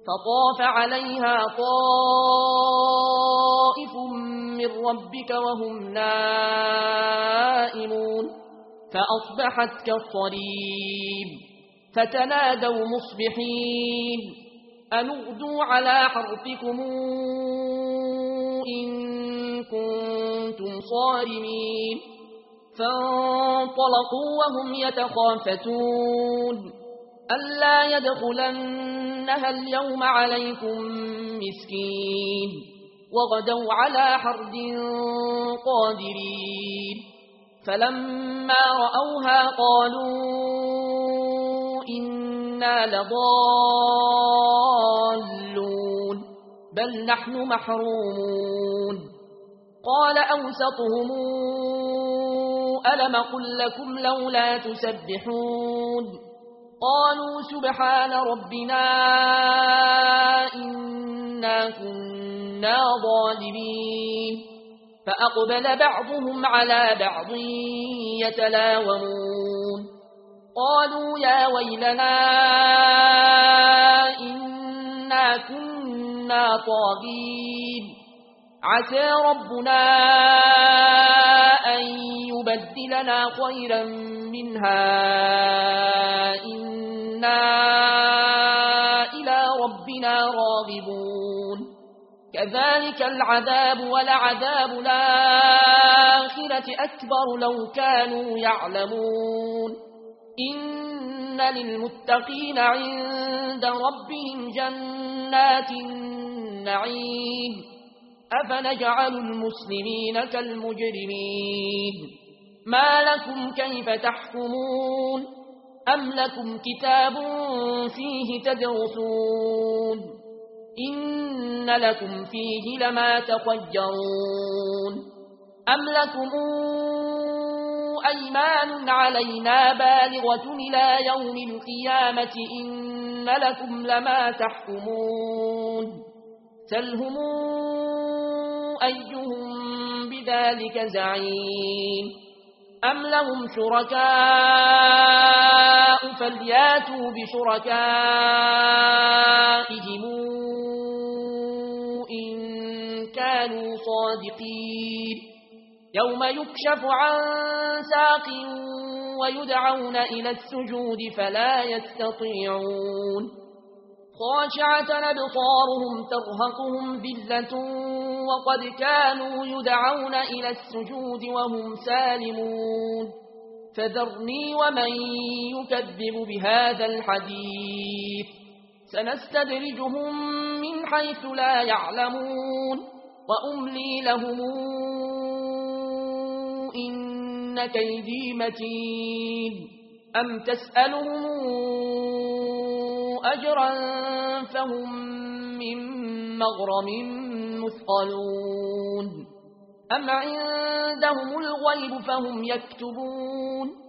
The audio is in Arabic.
فطاف عليها طائف من ربك وهم نائمون فأصبحت كالصريم فتنادوا مصبحين أن اغدوا على حرثكم إن كنتم صارمين فانطلقوا وهم يتخافتون ألا يدخلنها اليوم عليكم مسكين وغدوا على حرد قادرين فلما رأوها قالوا إنا لضالون بل نحن محرومون قال أوسطهم ألم قل لكم لولا تسبحون قالوا سبحان ربنا إنا كنا ظالمين فأقبل بعضهم على بعض يتلاومون قالوا يا ويلنا إنا كنا طاغين عسى ربنا أن يبدلنا خيرا منها إنا إلى ربنا راغبون كذلك العذاب ولعذاب الآخرة أكبر لو كانوا يعلمون إن للمتقين عند ربهم جنات النعيم أفنجعل المسلمين كالمجرمين ما لكم كيف تحكمون أم لكم كتاب فيه تدرسون إن لكم فيه لما تخيرون أم لكم أيمان علينا بالغة إلى يوم القيامة إن لكم لما تحكمون سلهم أيهم بذلك زعيم أم لهم شركاء فلياتوا بشركائهم إن كانوا صادقين يوم يكشف عن ساق ويدعون إلى السجود فلا يستطيعون خاشعة أبصارهم ترهقهم ذلة وقد كانوا يدعون إلى السجود وهم سالمون فذرني ومن يكذب بهذا الحديث سنستدرجهم من حيث لا يعلمون وأملي لهم إن كيدي متين أم تسألهم أجرا فهم من مغرم مثقلون أم عندهم الغيب فهم يكتبون